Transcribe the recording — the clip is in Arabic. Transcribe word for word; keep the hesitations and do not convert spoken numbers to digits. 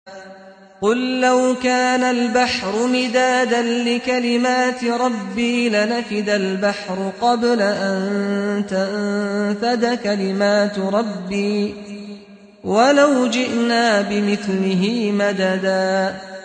قل لو كان البحر مدادا لكلمات ربي لنفد البحر قبل أن تنفد كلمات ربي ولو جئنا بمثله مددا